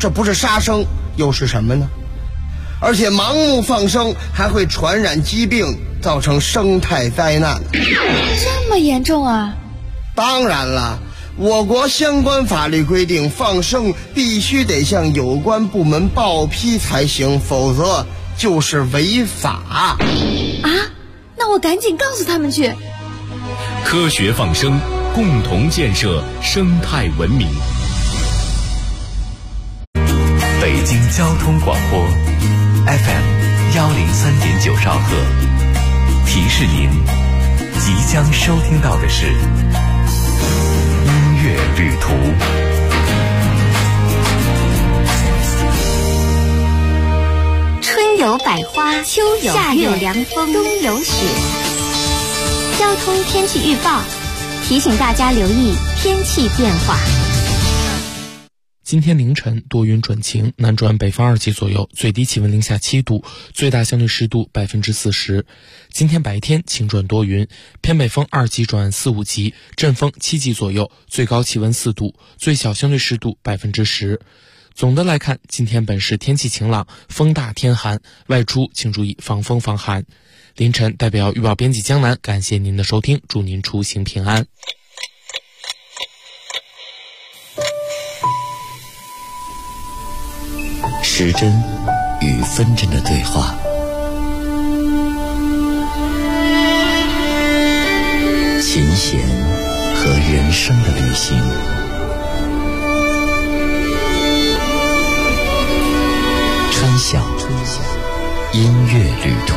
这不是杀生又是什么呢？而且盲目放生还会传染疾病，造成生态灾难。 这么严重啊？ 当然了，我国相关法律规定，放生必须得向有关部门报批才行，否则就是违法。 啊？那我赶紧告诉他们去。 科学放生，共同建设生态文明。北京交通广播 FM103.9兆赫，提示您即将收听到的是音乐旅途。 春有百花，秋有夏有凉风，冬有雪。交通天气预报提醒大家留意天气变化。 今天凌晨多云转晴，南转北风2级左右，最低气温零下7度，最大相对湿度40%。今天白天晴转多云，偏北风2级转4、5级，阵风7级左右，最高气温4度，最小相对湿度10%。总的来看，今天本市天气晴朗，风大天寒，外出请注意防风防寒。凌晨代表预报编辑江南感谢您的收听，祝您出行平安。 时针与分针的对话，琴弦和人生的旅行，春晓音乐旅途。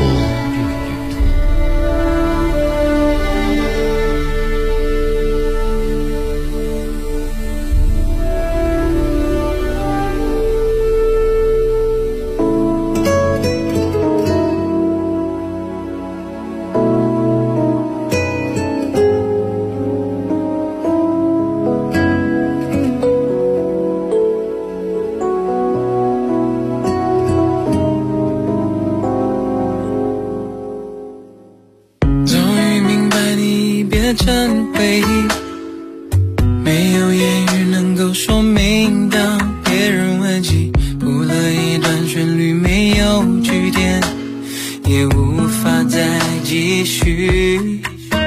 成回忆，没有言语能够说明。当别人问起，谱了一段旋律，没有句点，也无法再继续。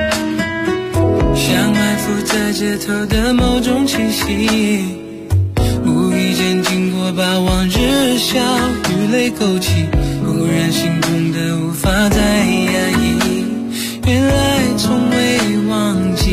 像埋伏在街头的某种气息，无意间经过，把往日笑与泪勾起，忽然心痛的无法再压抑，原来从未忘记。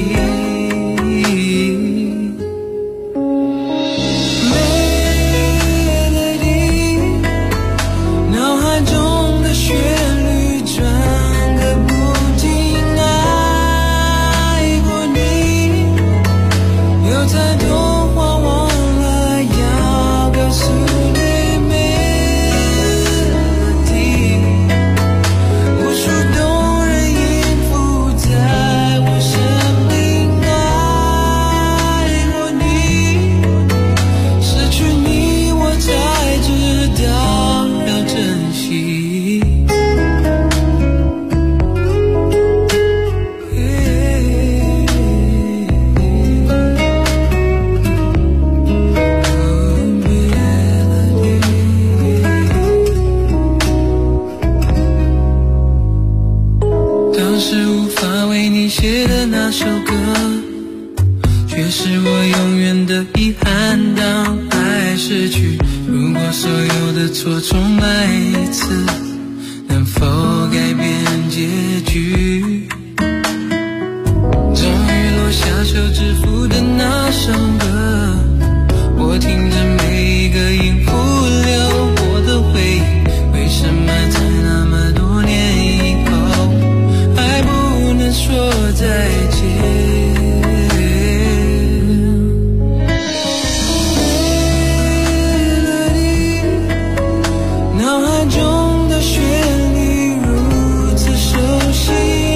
脑海中的旋律如此熟悉。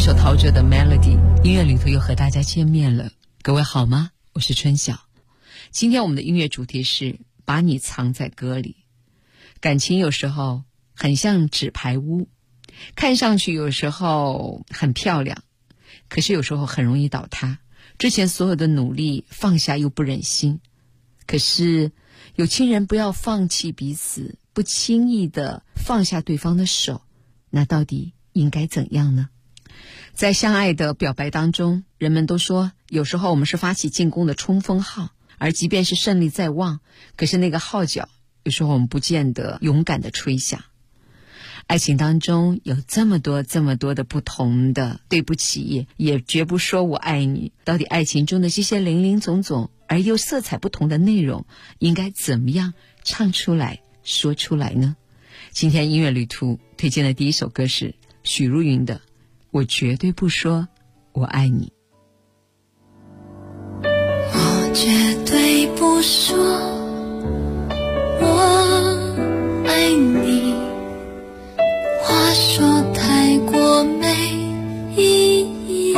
首陶喆的 Melody， 音乐旅途又和大家见面了。各位好吗？我是春晓。今天我们的音乐主题是把你藏在歌里。感情有时候很像纸牌屋，看上去有时候很漂亮，可是有时候很容易倒塌。之前所有的努力放下又不忍心，可是有情人不要放弃彼此，不轻易的放下对方的手，那到底应该怎样呢？在相爱的表白当中，人们都说有时候我们是发起进攻的冲锋号，而即便是胜利在望，可是那个号角有时候我们不见得勇敢的吹响。爱情当中有这么多的不同的对不起，也绝不说我爱你，到底爱情中的这些林林总总而又色彩不同的内容应该怎么样唱出来说出来呢？今天音乐旅途推荐的第一首歌是许茹芸的我绝对不说我爱你。 我绝对不说我爱你，话说太过没意义，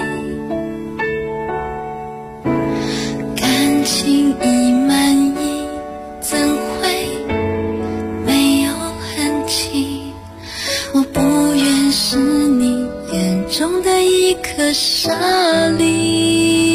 感情已满意，怎会没有痕迹？我不愿是你眼中的一颗沙粒。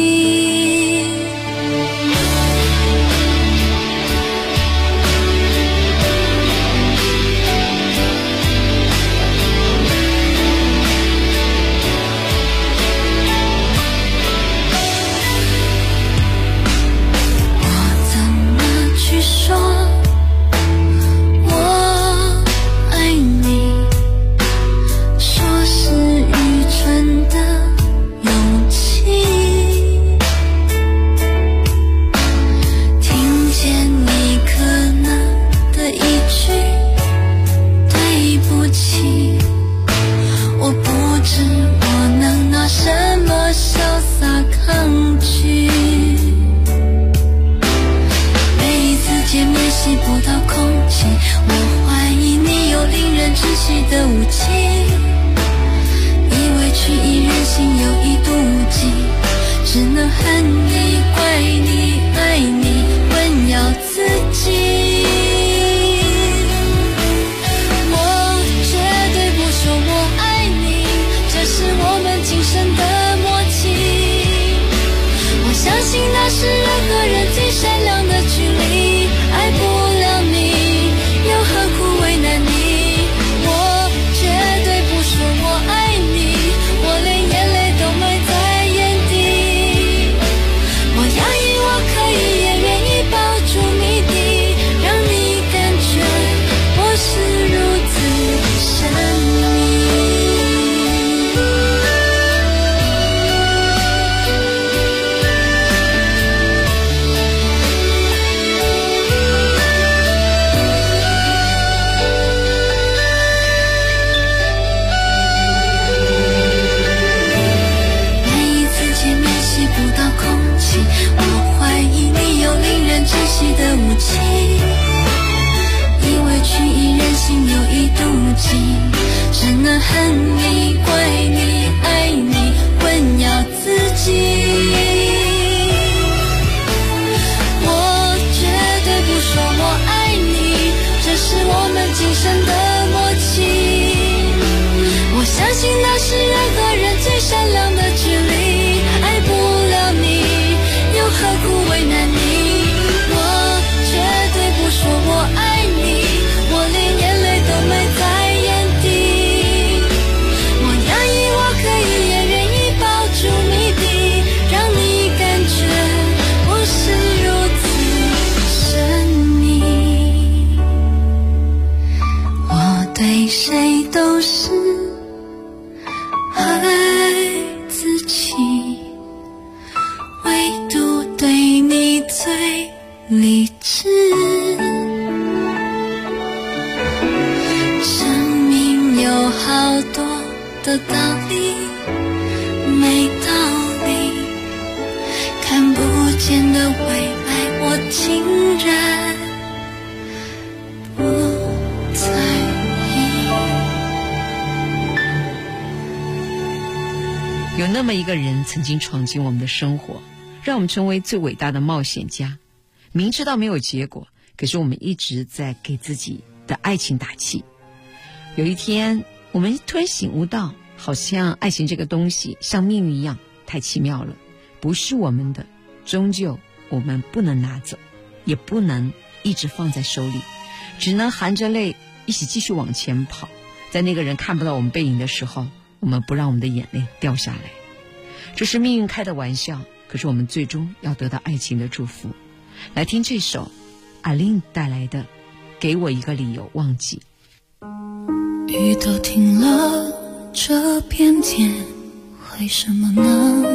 那么一个人曾经闯进我们的生活，让我们成为最伟大的冒险家。明知道没有结果，可是我们一直在给自己的爱情打气。有一天我们突然醒悟到，好像爱情这个东西像命运一样太奇妙了，不是我们的，终究我们不能拿走，也不能一直放在手里，只能含着泪一起继续往前跑。在那个人看不到我们背影的时候，我们不让我们的眼泪掉下来。这是命运开的玩笑，可是我们最终要得到爱情的祝福。来听这首阿玲带来的《给我一个理由忘记》。 雨都停了，这片天为什么呢？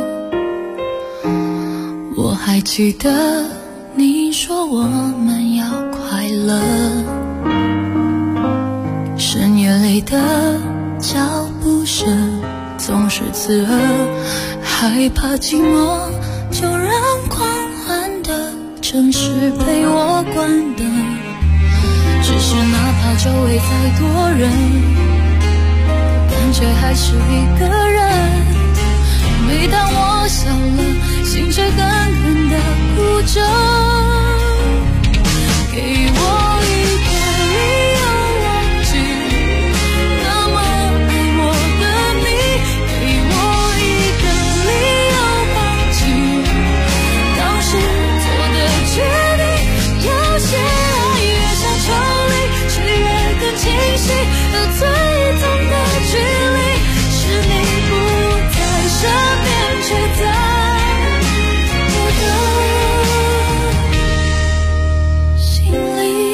我还记得你说我们要快乐，深夜里的脚步声总是刺耳，害怕寂寞就让狂欢的城市陪我关灯。只是哪怕周围再多人，感觉还是一个人。每当我笑了，心却更远的哭着。给我一个理由忘记那么爱我的你，给我一个理由放弃当时做的决定。有些爱越想抽离，却越更清晰，而最痛的距离是你不在身边，却在我的心里。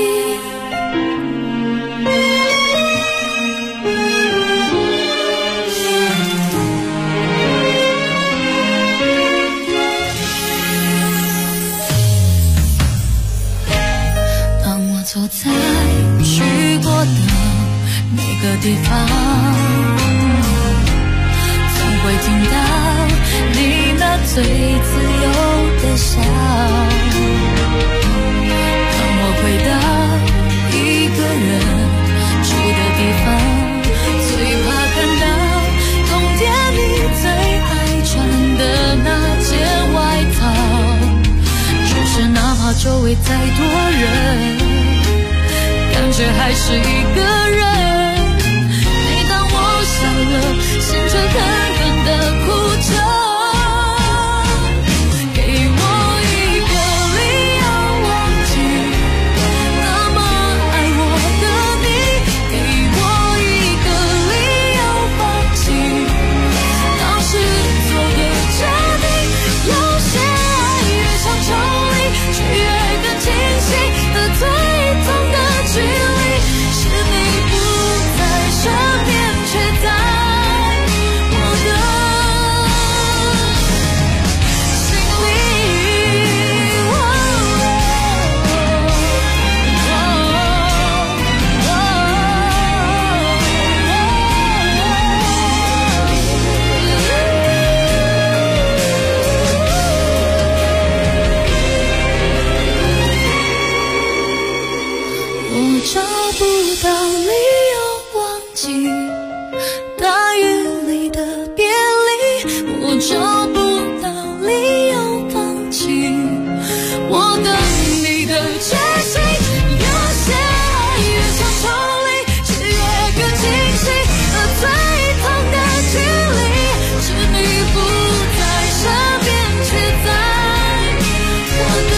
当我走在去过的每个地方，总会听到你那最自由的笑。当我回到一个人住的地方，最怕看到冬天你最爱穿的那件外套。就是哪怕周围再多人，感觉还是一个人。每当我笑了，心却狠狠地哭着。给我一个理由忘记那么爱我的你，给我一个理由放弃当时做的决定。有些爱越想抽离，却越更清晰，而最痛的距离是你不在身边，却在我的心里。我找不到理由忘记大雨里的别离，我找不到理由放弃我等你的决心。有些爱越想抽离，却越更清晰，而最痛的距离是你不在身边，却在我的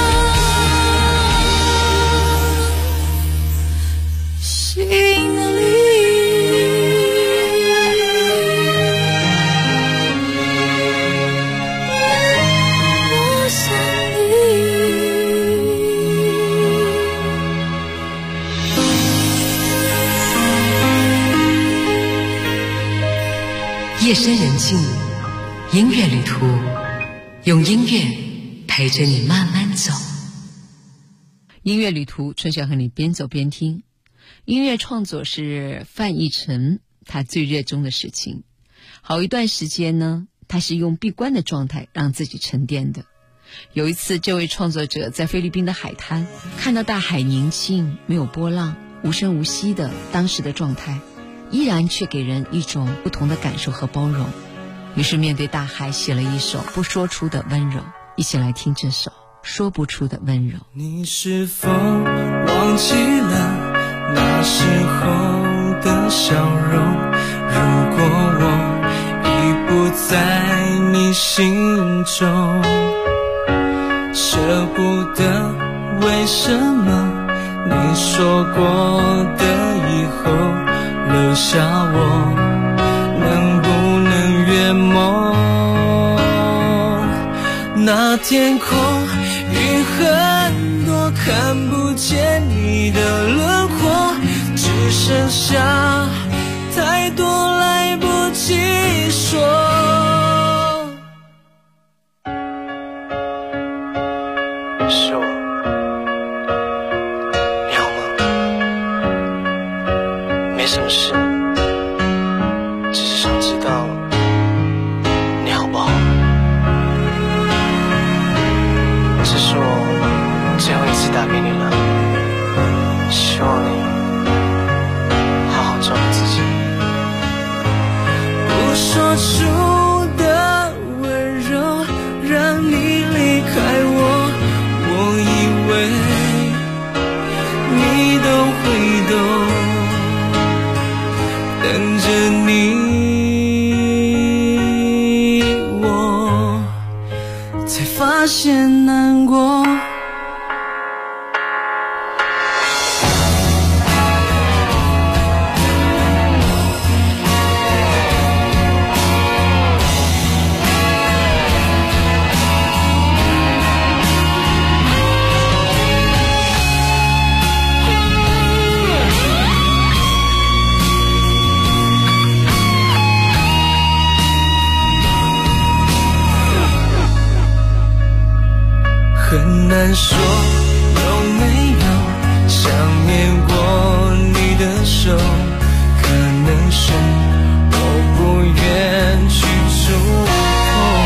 心里。我想夜深人静，音乐旅途，用音乐陪着你慢慢走。音乐旅途，春晓和你边走边听。音乐创作是范逸臣他最热衷的事情。好一段时间呢，他是用闭关的状态让自己沉淀的。有一次，这位创作者在菲律宾的海滩看到大海宁静，没有波浪，无声无息的当时的状态，依然却给人一种不同的感受和包容。 于是面对大海写了一首不说出的温柔，一起来听这首说不出的温柔。 你是否忘记了那时候的笑容？如果我已不在你心中，舍不得，为什么你说过的以后留下我，能不能圆梦？那天空云很多，看不见你的轮廓，只剩下太多来不及说。是我，你好吗？没什么事，只是想知道你好不好。这是我最后一次打给你了，希望你好好照顾自己。不说出的温柔让你离开我，我以为你都会懂，等着你，我才发现难过。很难说有没有想念过你的手，可能是我不愿去触碰。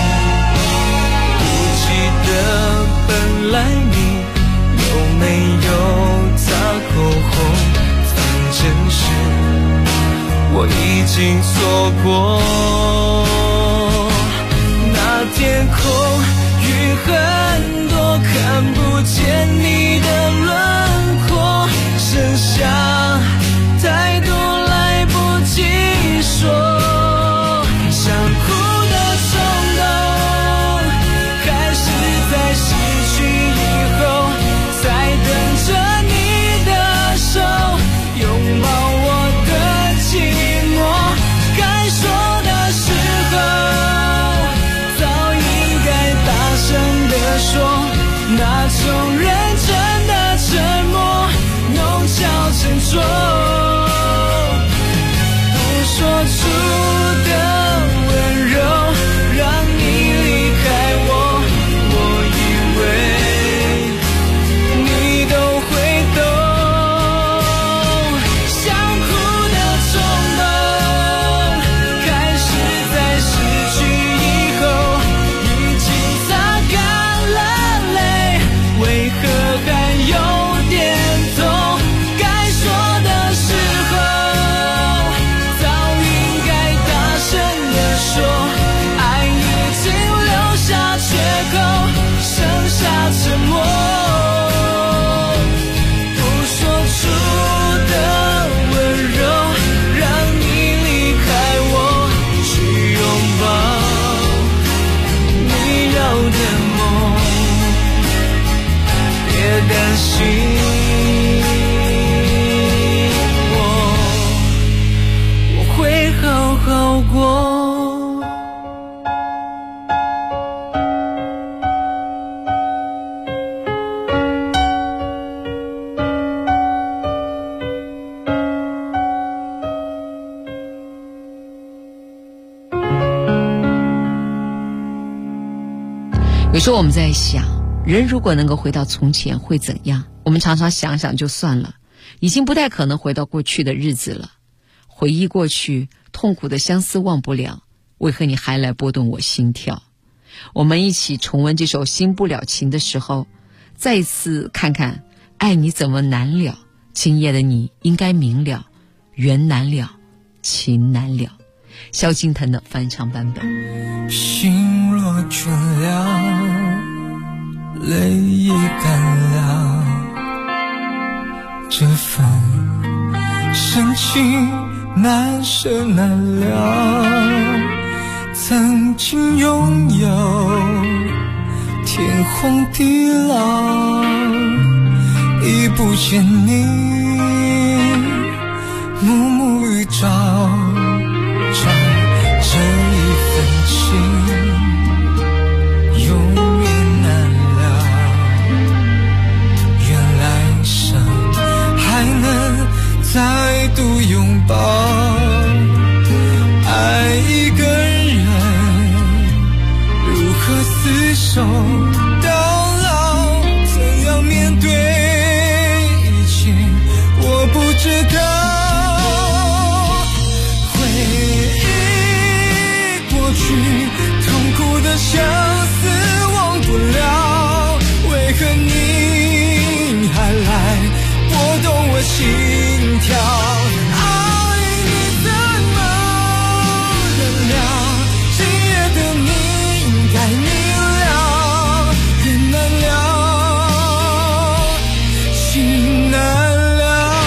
不记得本来你有没有擦口红，反正是我已经错过。那天空云很多，看不见你的轮廓，剩下太多来不及说。想哭的冲动开始在失去以后，才等着你的手拥抱我的寂寞。该说的时候早应该大声地说，那种认真的沉默弄巧成拙。不说出的温柔让你离开我，我以为你都会懂。想哭的冲动开始在失去以后，已经擦干了泪，为何还有点痛？该说的时候早应该大声地说，爱已经留下缺口，剩下沉默。不说出的温柔让你离开我，去拥抱你要的梦。别担心我会好好过。 有时候我们在想，人如果能够回到从前会怎样？我们常常想想就算了，已经不太可能回到过去的日子了。回忆过去，痛苦的相思忘不了，为何你还来拨动我心跳？我们一起重温这首《新不了情》的时候，再一次看看爱你怎么难了，今夜的你应该明了，缘难了，情难了。 萧敬腾的翻唱版本。 心若倦了，泪也干了，这份深情难舍难了。曾经拥有天荒地老，已不见你暮暮与朝朝，这一份情永远难了。愿来生还能再度拥抱，爱一个人如何厮守到老，怎样面对一切我不知道。回忆过去痛苦的相思忘不了，为何你还来拨动我心跳？爱你怎么忍了？今夜的你应该明了，缘难了，情难了。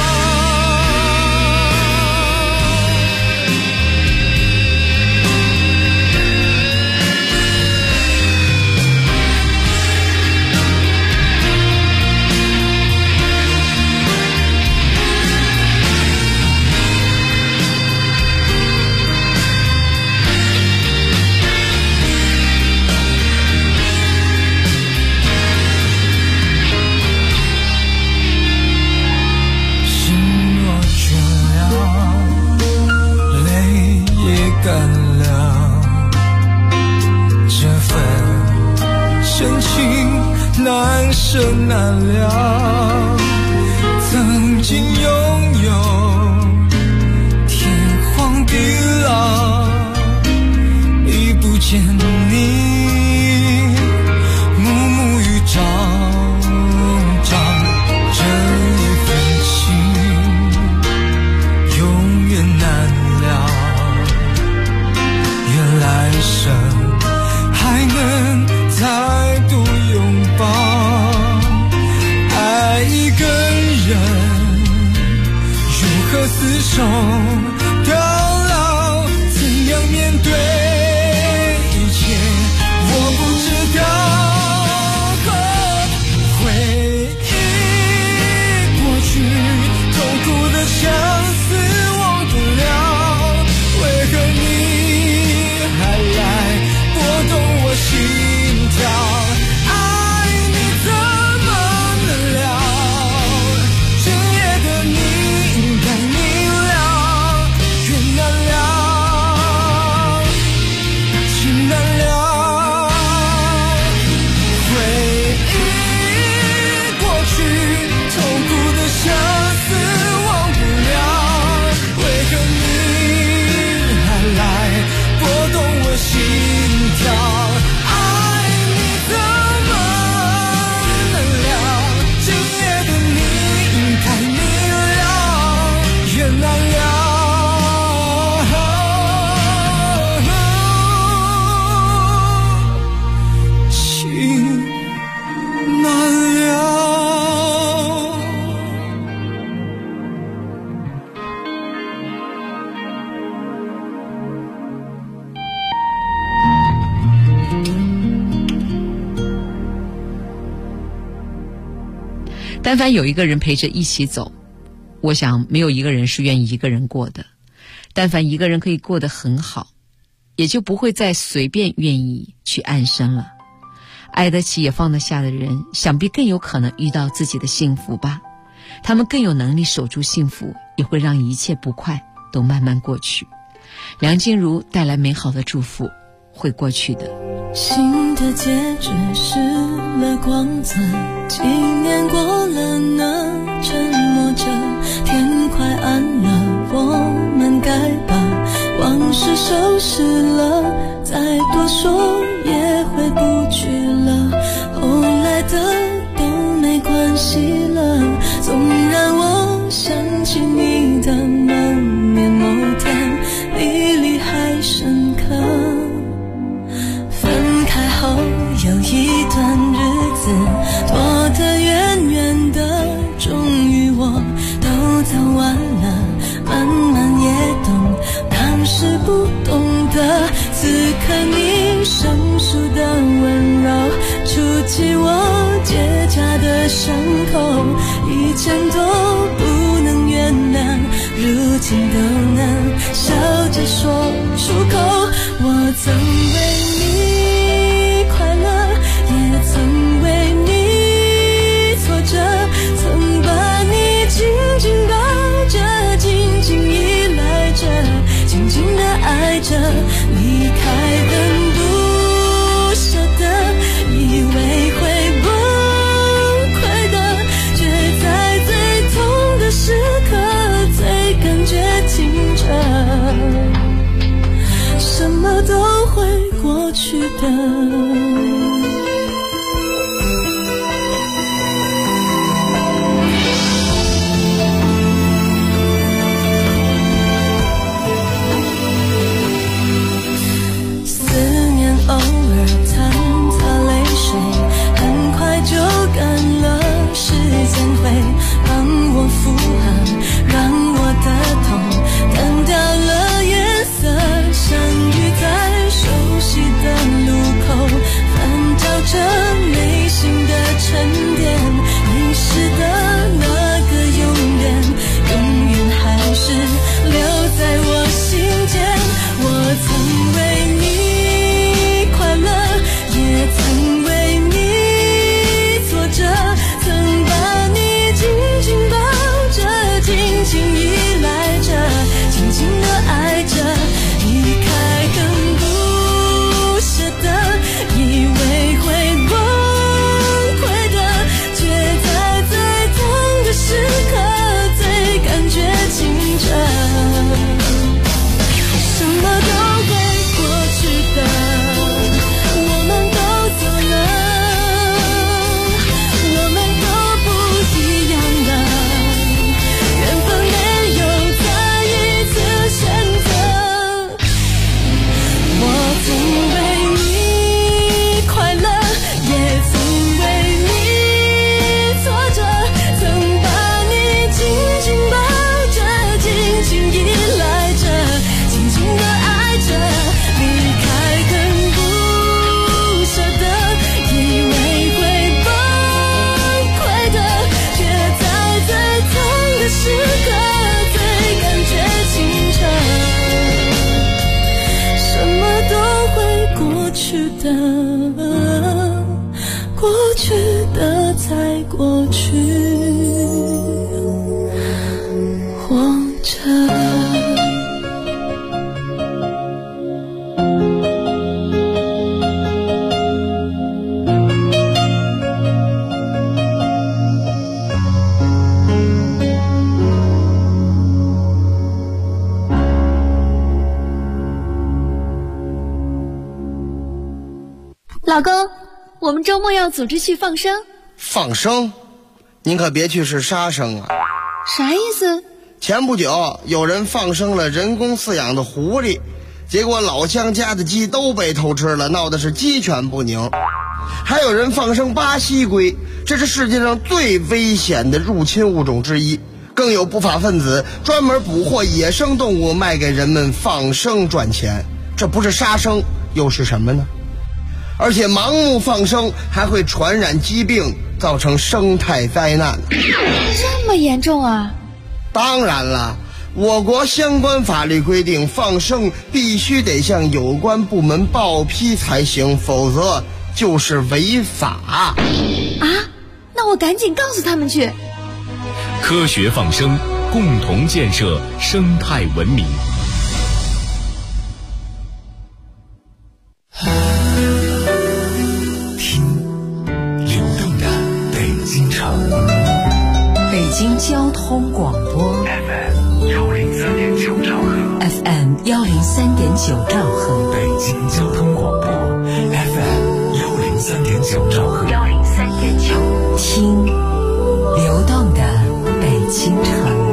干了，这份深情难舍难了。曾经拥有天荒地老，已不见你暮暮与朝朝，这一份情永远难了。来生还能再度拥抱，爱一个人如何厮守到老，怎样面对一切我不知道。回忆过去痛苦的相思忘不了，为何你还来拨动我心跳？爱你怎么能了？今夜的你应该明了，缘难了，情难了。回忆过去痛苦的相思忘不了，为何你还来拨动我心跳？爱你怎么能了？今夜的你应该明了，缘难了，情难了。 但凡有一个人陪着一起走，我想没有一个人是愿意一个人过的。但凡一个人可以过得很好，也就不会再随便愿意去安生了。爱得起也放得下的人，想必更有可能遇到自己的幸福吧。他们更有能力守住幸福，也会让一切不快都慢慢过去。梁静茹带来美好的祝福，会过去的。 新的结局失了光泽，几年过了呢，沉默着，天快暗了，我们该把往事收拾了，再多说也回不去了，后来的都没关系了，纵然我想起你的某年某天，离离还伤口，以前都不能原谅，如今都能笑着说出口。我曾为你快乐，也曾为你挫折，曾把你紧紧抱着，紧紧依赖着，紧紧地爱着，离开很不舍得，以为会崩溃的，却在最痛的时刻最感觉清澈，什么都会过去的。过去的才过去，活着。 老公，我们周末要组织去放生。 放生？您可别去是杀生啊！ 啥意思？ 前不久有人放生了人工饲养的狐狸，结果老乡家的鸡都被偷吃了，闹的是鸡犬不宁。还有人放生巴西龟，这是世界上最危险的入侵物种之一。更有不法分子专门捕获野生动物卖给人们放生赚钱，这不是杀生又是什么呢？而且盲目放生还会传染疾病，造成生态灾难。 这么严重啊？ 当然了，我国相关法律规定，放生必须得向有关部门报批才行，否则就是违法。 啊？那我赶紧告诉他们去。 科学放生，共同建设生态文明。 北京交通广播 FM 103.9兆赫 FM 103.9兆赫， 北京交通广播 FM 103.9兆赫 103.9，听流动的北京城。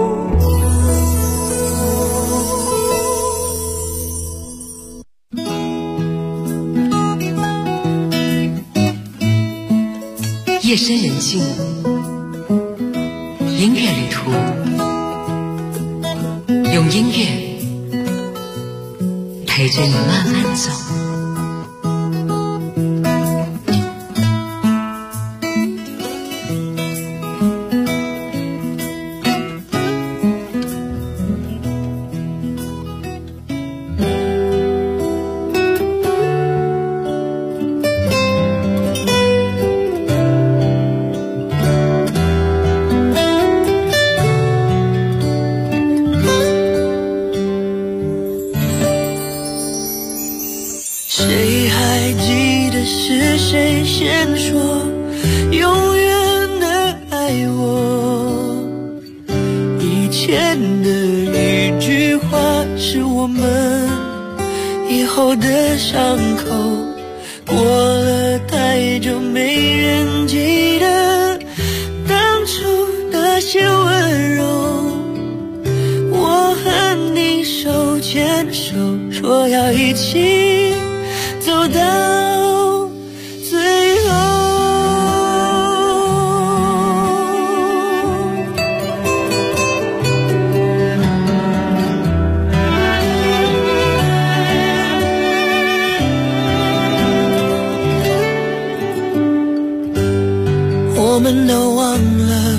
夜深人静，音乐旅途，用音乐陪着你慢慢走。 我们以后的伤口，过了太久没人记得当初那些温柔。我和你手牵手，说要一起走到最后。我们都忘了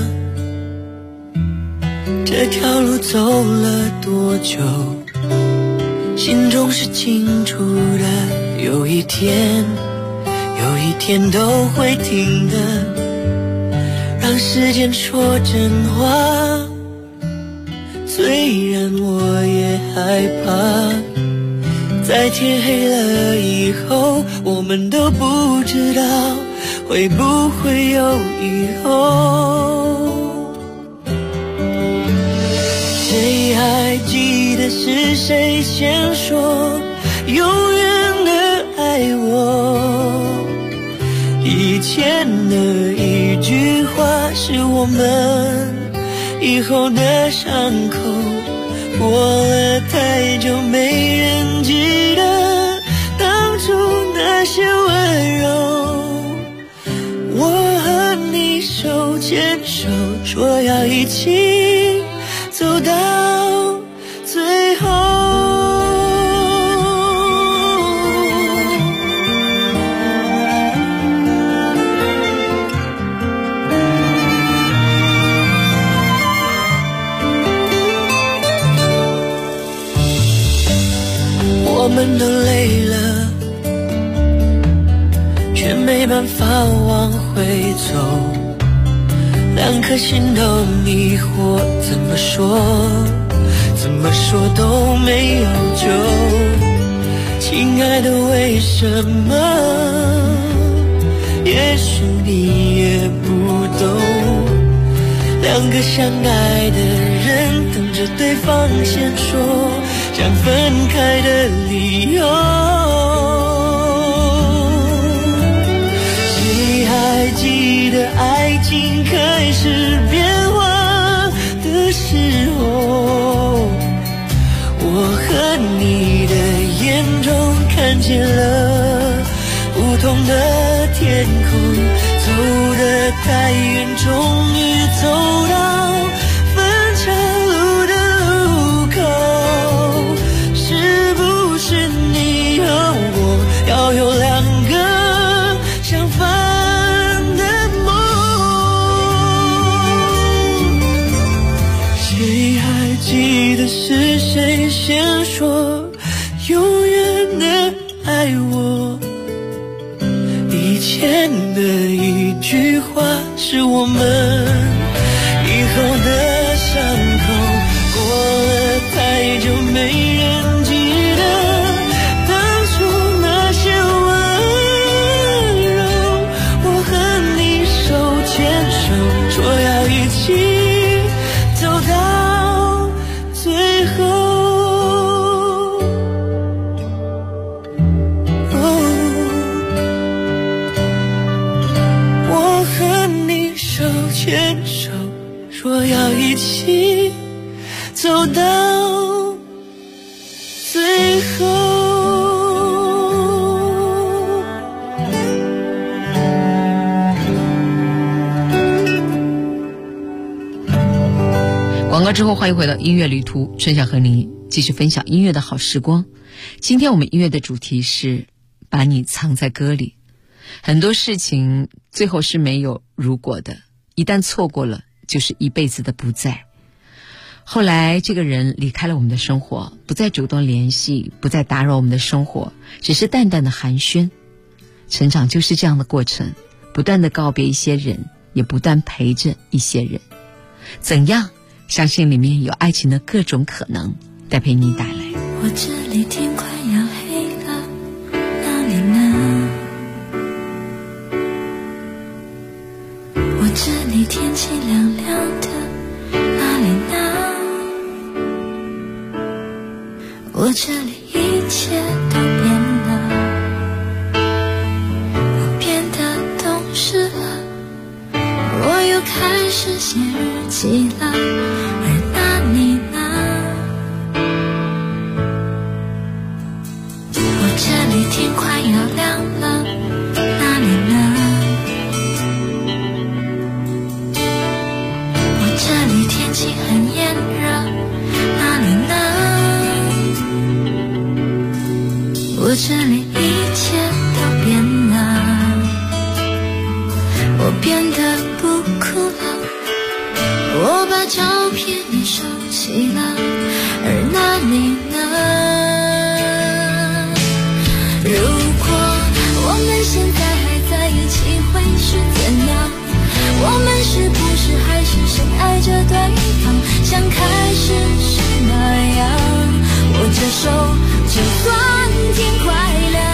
这条路走了多久，心中是清楚的，有一天都会停的。让时间说真话，虽然我也害怕，在天黑了以后，我们都不知道会不会有以后。谁还记得是谁先说永远的爱我？以前的一句话是我们以后的伤口，过了太久没人记得当初那些温柔。我和你手牵手，说要一起走到最后。我们都累了，却没办法往回走，两颗心都迷惑，怎么说都没有救。亲爱的，为什么？也许你也不懂，两个相爱的人等着对方先说想分开的理由。谁还记得爱情开始变化的时候？我和你的眼中看见了不同的天空，走得太远，终于走到分岔路的路口。是不是你和我要有两个相反的梦？谁还记得是谁先说永远的爱我？以前的一句话是我们以后的伤口，过了太久没人记得当初那些温柔。我和你手牵手，说要一起走到最后。牵手，说要一起走到最后。 广告之后，欢迎回到音乐旅途，春晓和你继续分享音乐的好时光。今天我们音乐的主题是把你藏在歌里。很多事情最后是没有如果的，一旦错过了，就是一辈子的不在。后来这个人离开了我们的生活，不再主动联系，不再打扰我们的生活，只是淡淡的寒暄。成长就是这样的过程，不断的告别一些人，也不断陪着一些人。怎样？相信里面有爱情的各种可能，带陪你带来。 我这里天快要黑了，哪里呢？我这里天气凉凉的，哪里呢？我我这里一切都变了，我变得懂事了，我又开始写日记了，而那你呢？我这里天快要亮了，那你呢？我这里天气很炎热，那你呢？我这里一切都变了，我变得不哭了，我把照片也收起了，而那你呢？如果我们现在还在一起会是怎样？我们是不是还是深爱着对方，像开始时那样？握着手就算天快亮。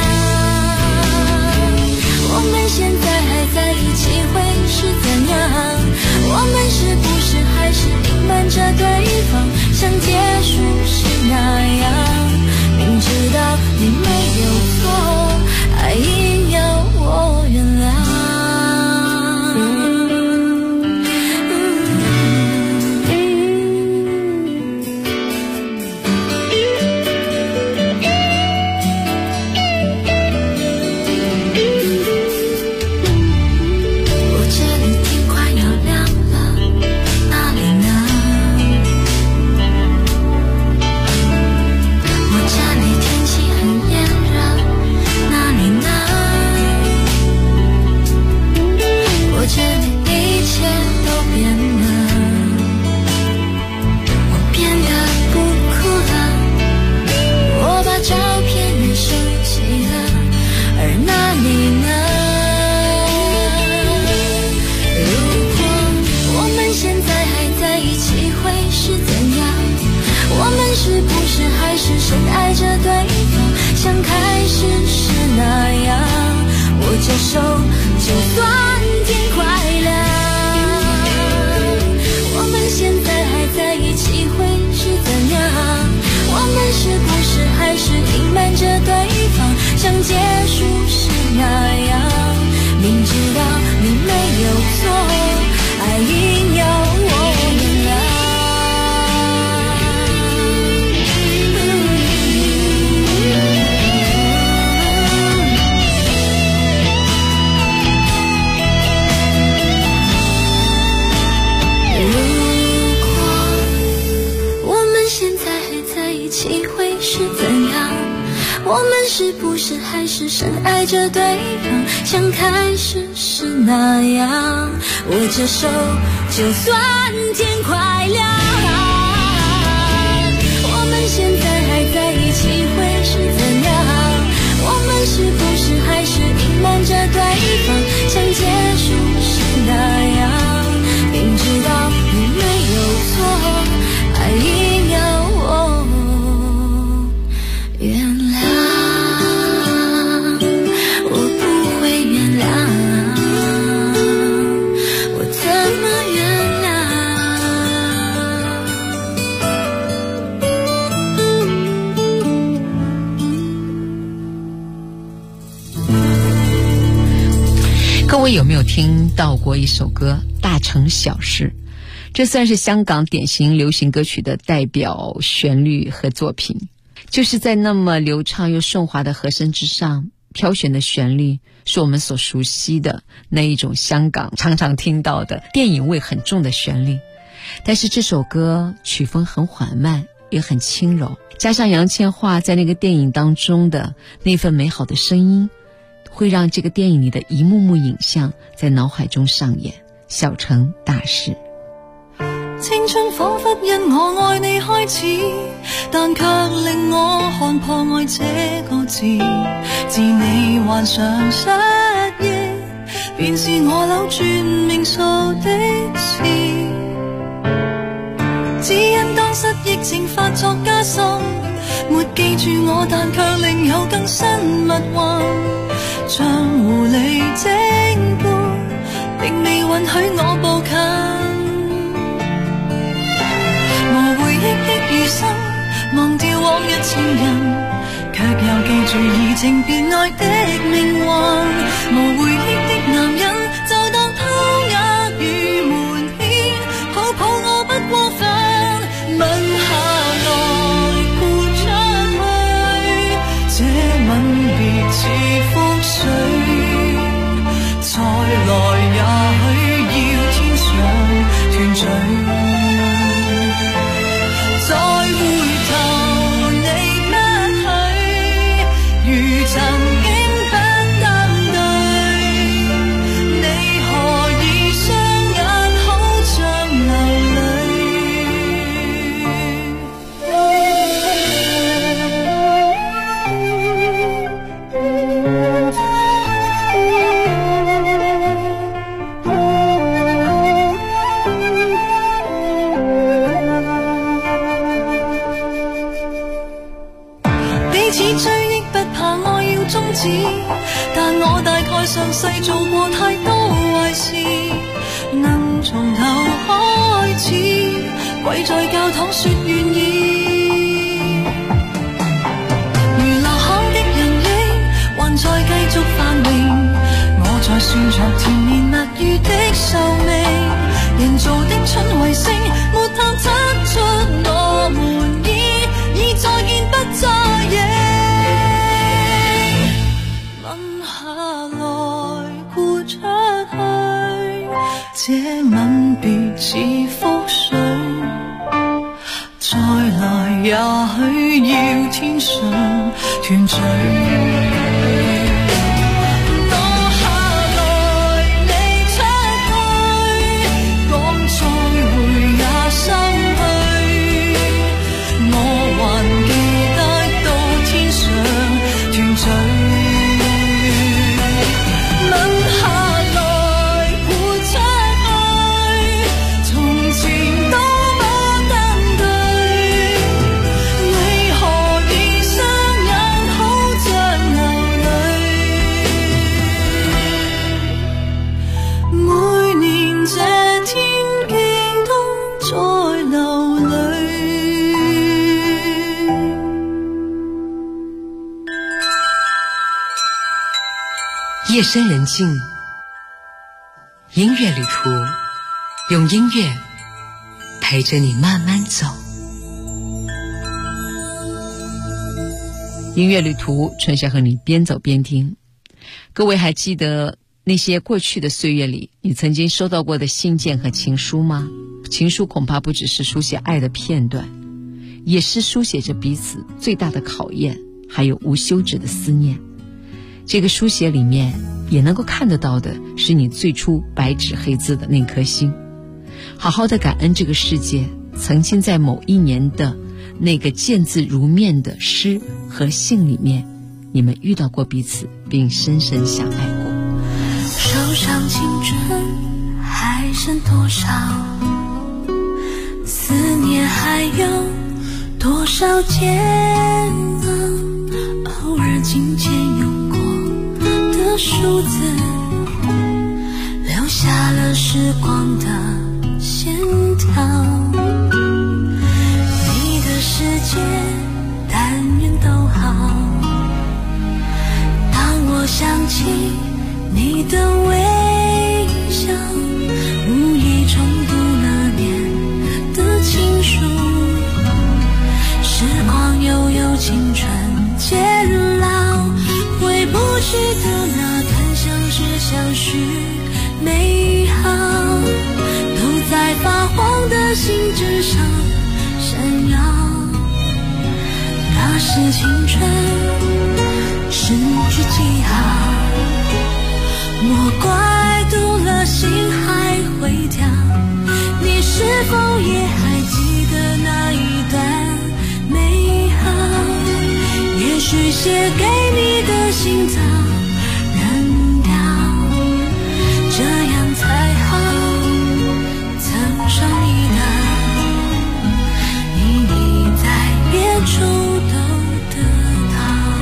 我们现在还在一起会是怎样？我们是不是还是隐瞒着对方，像结束时那样？明知道你没有错，还硬要我原谅。是不是还是深爱着对方，像开始时那样，握着手就算天快亮。我们现在还在一起会是怎样？我们是不是还是隐瞒着对方，像结束时那样？明知道你没有错，还硬要我原谅。 各位有没有听到过一首歌《大城小事》？这算是香港典型流行歌曲的代表旋律和作品，就是在那么流畅又顺滑的和声之上，飘旋的旋律是我们所熟悉的那一种香港常常听到的电影味很重的旋律。但是这首歌曲风很缓慢也很轻柔，加上杨千嬅在那个电影当中的那份美好的声音，会让这个电影里的一幕幕影像在脑海中上演，小成大事。 青春仿佛因我愛你開始，但卻令我看破愛這個字。自你患上失憶，便是我扭轉命數的事。只因當失憶症發作加深，沒記住我，但卻另有更新密運。像狐狸精般，並未允許我步近。無回憶的餘生，忘掉往日情人，卻又記住移情別愛的命運。無回憶的男人，就當偷呃與瞞騙，抱抱我不過分，吻下來豁出去，這吻別似覆水，再來也許要天上團聚。再回頭你不許，如曾經不登對，你何以雙眼好像流淚？彼此追憶不怕愛要終止，但我大概上世做過太多壞事，能從頭開始，跪在教堂說願意。如流汗的人影還在繼續繁榮，我在算着甜言蜜語的壽命，人造的蠢衛星沒探測出我們已再見不再認。吻下來豁出去，這吻別似覆水，再來也許要天上團聚。 夜深人静，音乐旅途，用音乐陪着你慢慢走。音乐旅途，春夏和你边走边听。各位还记得那些过去的岁月里，你曾经收到过的信件和情书吗？情书恐怕不只是书写爱的片段，也是书写着彼此最大的考验，还有无休止的思念。这个书写里面也能够看得到的是你最初白纸黑字的那颗心。好好的感恩这个世界曾经在某一年的那个见字如面的诗和信里面，你们遇到过彼此并深深相爱过。 手上青春还剩多少，思念还有多少煎熬，偶尔琴键用过的数字，留下了时光的线条。你的世界但愿都好，当我想起你的微笑，无意重读那年的情书，时光悠悠，青春渐老，回不去的那段相识相许美好，都在发黄的信纸上闪耀。那是青春，失去记号，莫怪读了心还会跳。你是否也还记得那一段美好？也许写给你的信早扔掉，这样才好，曾伤你的你已在别处都得到。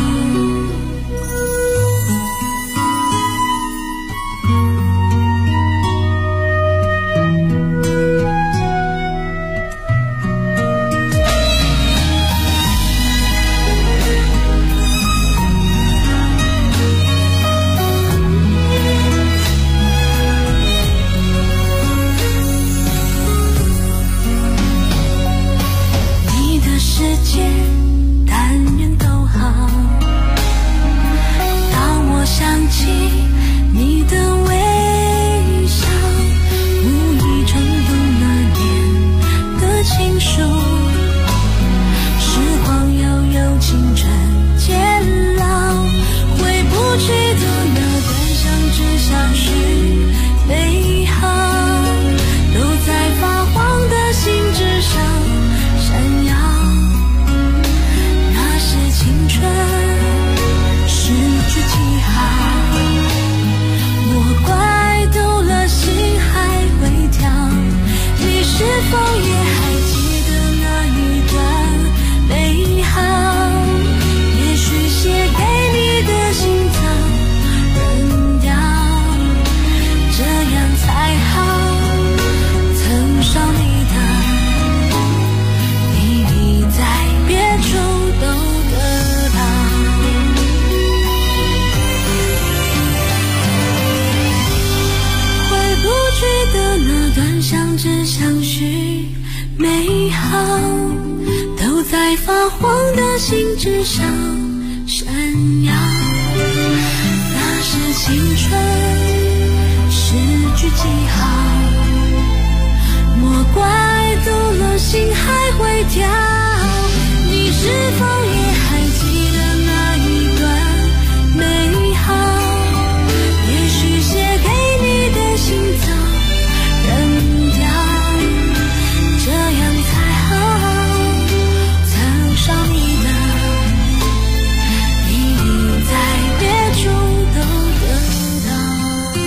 美好都在发黄的信纸上闪耀。那是青春失去记号，莫怪读了心还会跳。你是否也还记得那一段美好？也许写给你的信早扔掉，这样才好，曾少你的你在别处都得到。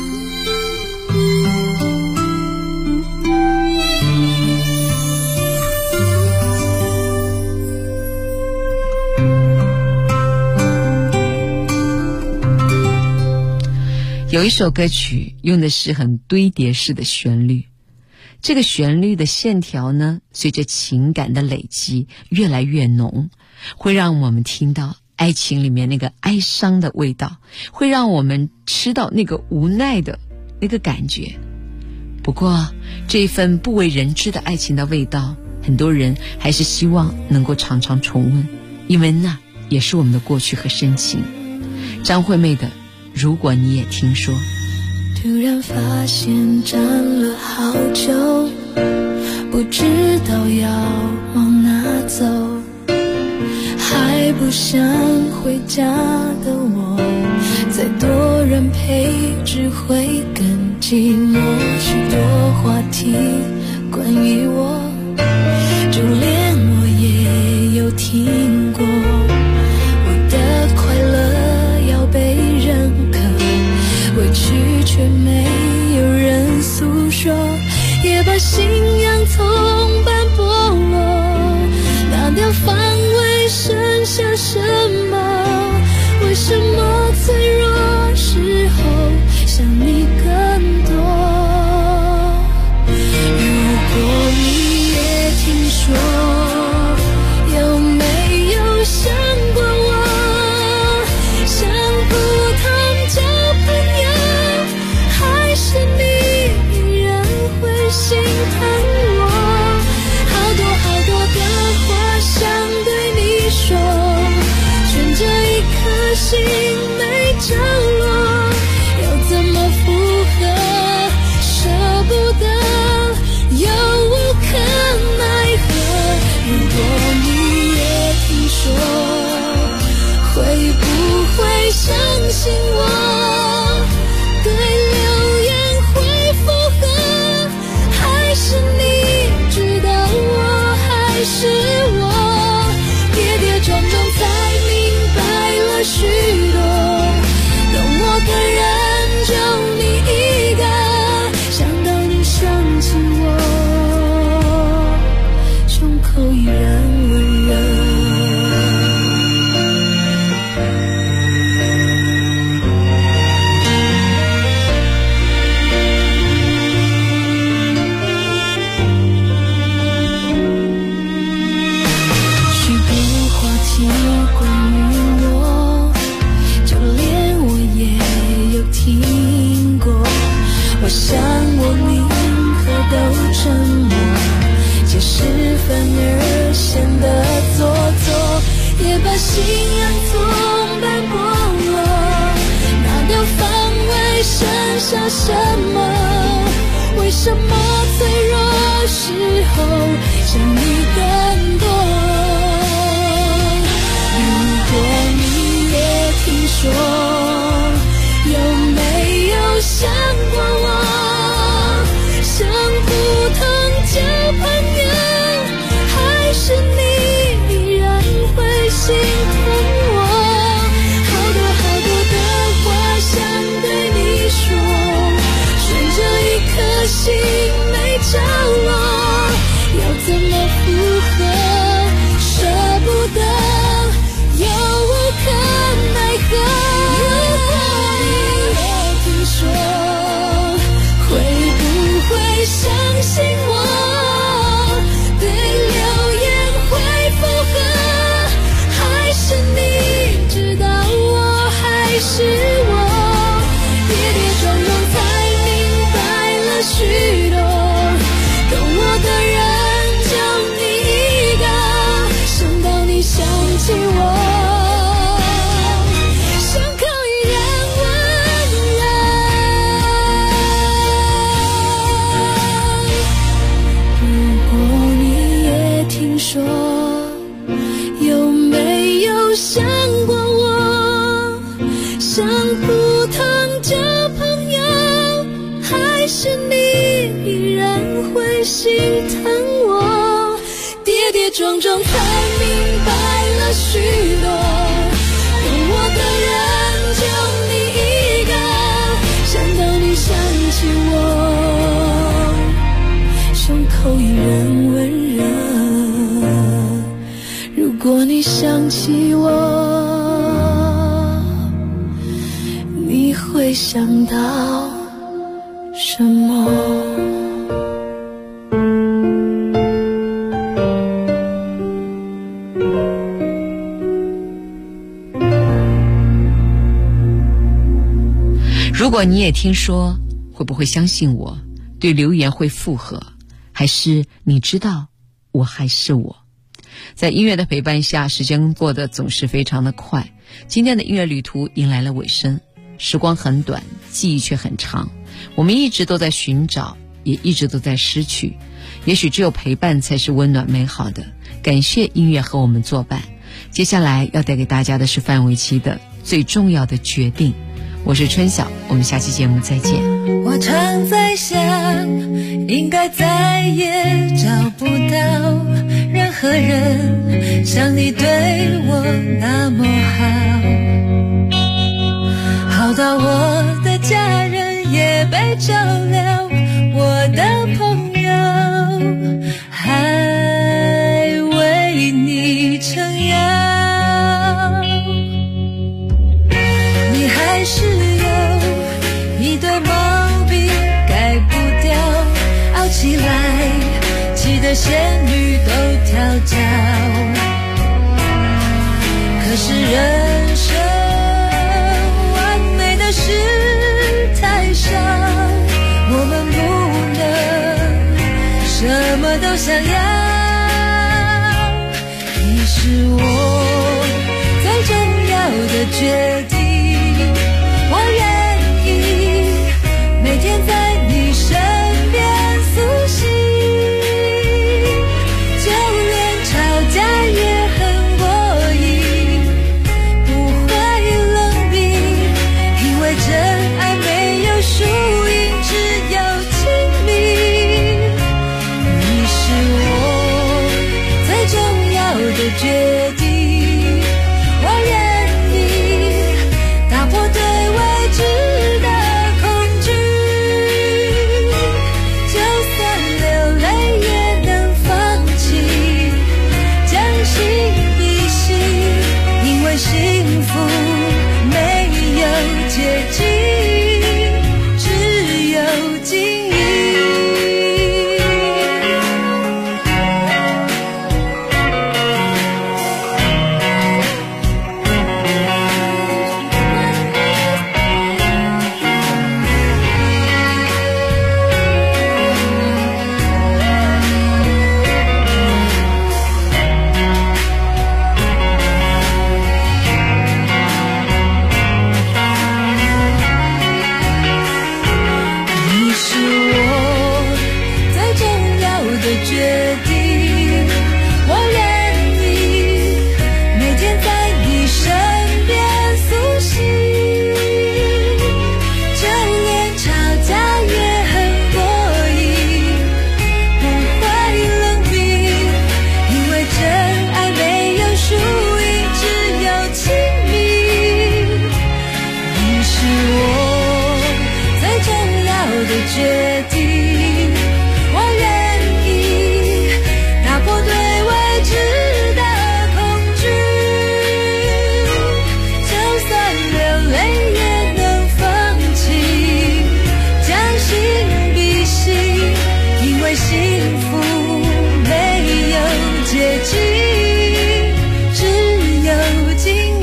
有一首歌曲用的是很堆叠式的旋律，这个旋律的线条呢，随着情感的累积越来越浓，会让我们听到爱情里面那个哀伤的味道，会让我们吃到那个无奈的那个感觉。不过这份不为人知的爱情的味道，很多人还是希望能够常常重温，因为那也是我们的过去和深情。张惠妹的如果你也听说。 突然发现站了好久，不知道要往哪走，还不想回家的我，再多人陪只会更寂寞。许多话题关于我，就连我也有听过，我的快乐要被认可，委屈却没有人诉说，也把信仰从斑驳落，拿掉防卫剩下什么？为什么脆弱时候想你更多？如果你也听说，有没有想过我？像普通交朋友，还是你依然会心疼我？好多好多的话想对你说，悬着一颗心没着落，要怎么附和？舍不得又无可奈何。如果你也听说，会不会相信我？对流言会附和，还是你知道我还是我？跌跌撞撞才明白了许多，懂我的人就你一个，想到你想起我，胸口依然温热。许多话题关于我，就连我也有听过，我想我宁可都沉默，解释反而显得做作，也把信仰从斑驳落，拿掉防卫剩下什么？为什么脆弱时候想你更多？如果你也听说，有没有想过我？像普通交朋友，还是你依然会心疼我？好多好多的话想对你说，悬着一颗心没着落，要怎么附和？ 现你依然会心疼我，跌跌撞撞才明白了许多，懂我的人就你一个，想到你想起我，胸口依然温热，如果你想起我，你会想到什么？ 如果你也听说，会不会相信我？对留言会附和，还是你知道我还是我？在音乐的陪伴下，时间过得总是非常的快。今天的音乐旅途迎来了尾声，时光很短，记忆却很长。我们一直都在寻找，也一直都在失去。也许只有陪伴才是温暖美好的。感谢音乐和我们作伴。接下来要带给大家的是范玮琪的最重要的决定。我是春晓，我们下期节目再见。 我常在想，应该再也找不到任何人像你对我那么好，好到我的家人也被照料，我的朋友还为你撑腰，你还是有一堆毛病改不掉，熬起来气得仙女都跳脚，可是人生完美的事太少，我们不能什么都想要，你是我最重要的决定，我愿意每天在你身边苏醒，就连吵架也很过瘾，不会冷冰，因为真爱没有输赢，只有亲密，你是我最重要的决定，我愿意打破对未知的恐惧，就算流泪也能放弃，将心比心，因为幸福没有捷径，只有经营。你是我最重要的决定，我愿意每天在你身边苏醒，就连吵架也很过瘾，不会冷冰，因为真爱没有输赢，只有亲密，你是我最重要的决定，我愿意打破对未知的恐惧，就算流泪也能放弃，将心比心，因为幸福没有捷径，只有经营。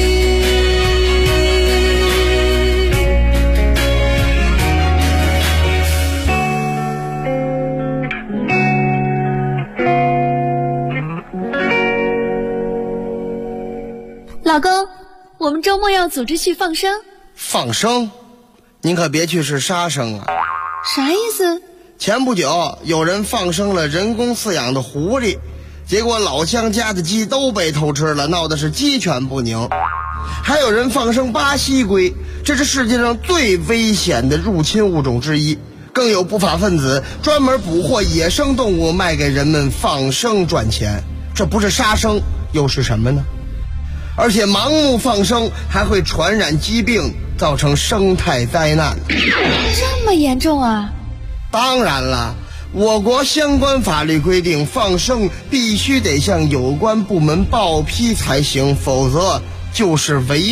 老公，我们周末要组织去放生， 放生？您可别去是杀生啊！ 啥意思？ 前不久有人放生了人工饲养的狐狸，结果老乡家的鸡都被偷吃了，闹的是鸡犬不宁。还有人放生巴西龟，这是世界上最危险的入侵物种之一， 更有不法分子专门捕获野生动物卖给人们放生赚钱，这不是杀生又是什么呢？而且盲目放生还会传染疾病，造成生态灾难。 这么严重啊？ 当然了，我国相关法律规定，放生必须得向有关部门报批才行，否则就是违